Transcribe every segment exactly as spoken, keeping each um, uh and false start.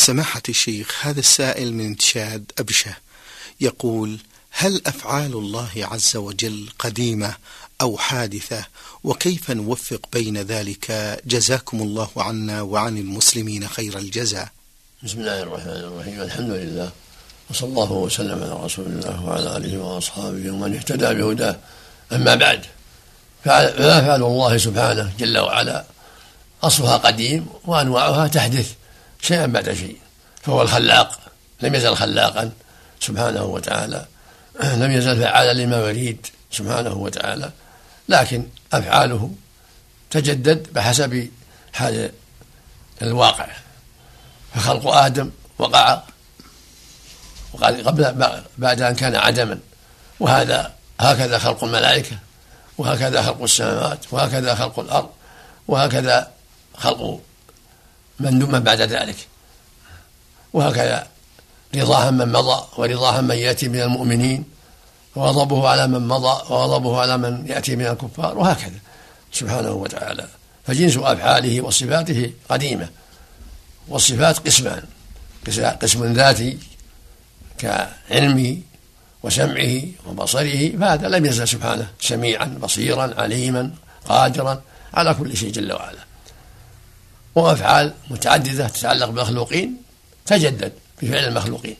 سماحة الشيخ، هذا السائل من تشاد أبشة يقول: هل أفعال الله عز وجل قديمة أو حادثة؟ وكيف نوفق بين ذلك؟ جزاكم الله عنا وعن المسلمين خير الجزاء. بسم الله الرحمن الرحيم. الحمد لله، وصلى الله وسلم على رسول الله وعلى آله وأصحابه ومن اهتدى بهداه. أما بعد، فأفعال الله سبحانه جل وعلا أصلها قديم، وأنواعها تحدث شيئا بعد شيء، فهو الخلاق، لم يزل خلاقا سبحانه وتعالى، لم يزل فعالا لما يريد سبحانه وتعالى، لكن أفعاله تجدد بحسب حال الواقع. فخلق آدم وقع قبل بعد أن كان عدما، وهذا هكذا خلق الملائكة، وهكذا خلق السماوات، وهكذا خلق الأرض، وهكذا خلق من دم بعد ذلك، وهكذا رضاها من مضى ورضاها من يأتي من المؤمنين، وغضبه على من مضى وغضبه على من يأتي من الكفار، وهكذا سبحانه وتعالى. فجنس أفعاله وصفاته قديمة، والصفات قسمان: قسم ذاتي كعلمه وسمعه وبصره، فهذا لم يزل سبحانه سميعا بصيرا عليما قادرا على كل شيء جل وعلا. وأفعال متعددة تتعلق بالمخلوقين تجدد بفعل المخلوقين،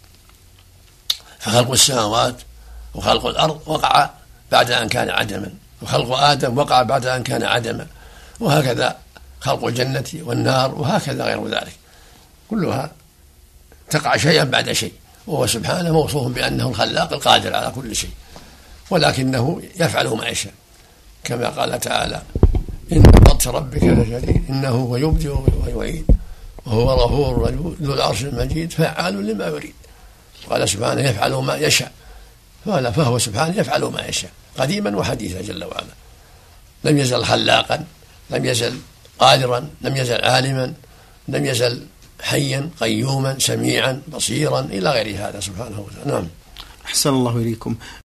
فخلق السماوات وخلق الأرض وقع بعد أن كان عدما، وخلق آدم وقع بعد أن كان عدما، وهكذا خلق الجنة والنار، وهكذا غير ذلك، كلها تقع شيئا بعد شيء. وهو سبحانه موصوف بأنه الخلاق القادر على كل شيء، ولكنه يفعل ما يشاء، كما قال تعالى: إن بطش ربك لشديد إنه هو يبدئ ويعيد وهو غفور ذو العرش المجيد فعال لما يريد. قال سبحانه: يفعل ما يشاء، فهو سبحانه يفعل ما يشاء قديما وحديثا جل وعلا، لم يزل خلاقا، لم يزل قادرا، لم يزل عالما، لم يزل حيا قيوما سميعا بصيرا إلى غير هذا سبحانه وتعالى. نعم. أحسن الله إليكم.